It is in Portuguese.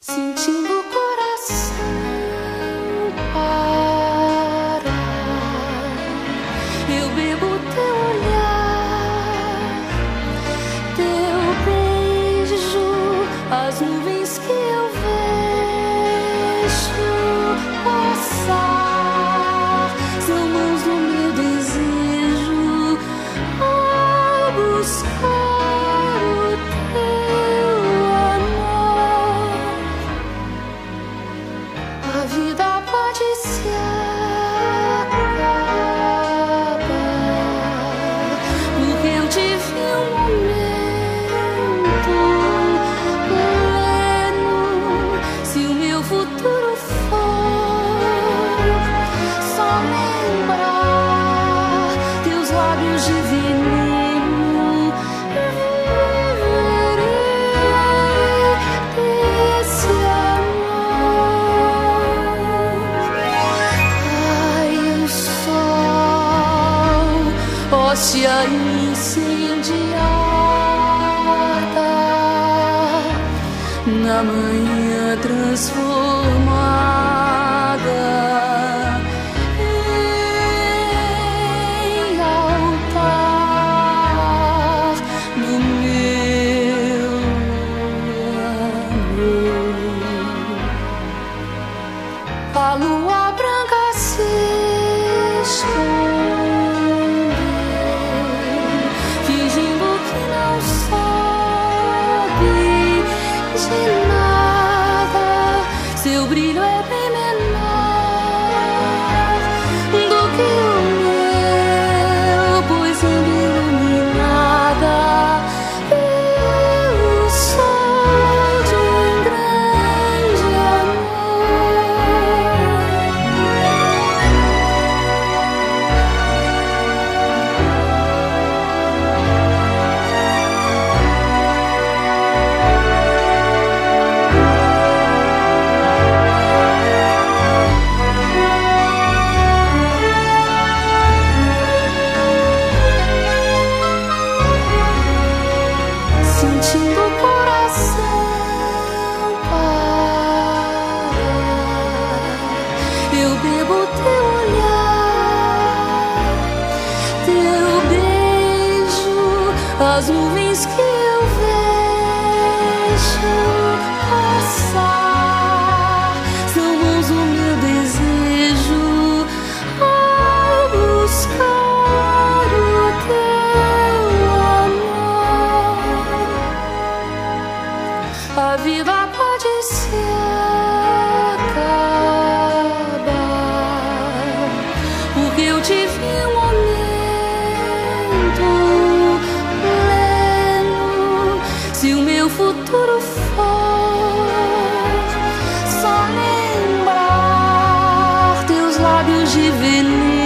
Sentindo o coração parar, eu bebo teu olhar, teu beijo, as nuvens que eu vejo passar, são mãos do meu desejo a buscar o teu amor. A vida pode se acabar, porque eu tive um momento pleno. Se o meu futuro for só lembrar teus lábios de veneno, viverei desse amor. Ai, o sol, hóstia incendiada, na manhã transformada em altar do meu amor. A lua branca se esconde, fingindo que não sabe de nada. Seu brilho é bem menor do que o meu, pois ando iluminada pelo sol de um grande amor. Sentindo o coração parar, eu bebo teu olhar, teu beijo, as nuvens que eu vejo passar, são mãos do meu desejo a buscar o teu amor. A vida pode se acabar, porque eu tive um momento pleno. Se o meu futuro for só lembrar teus lábios de veneno,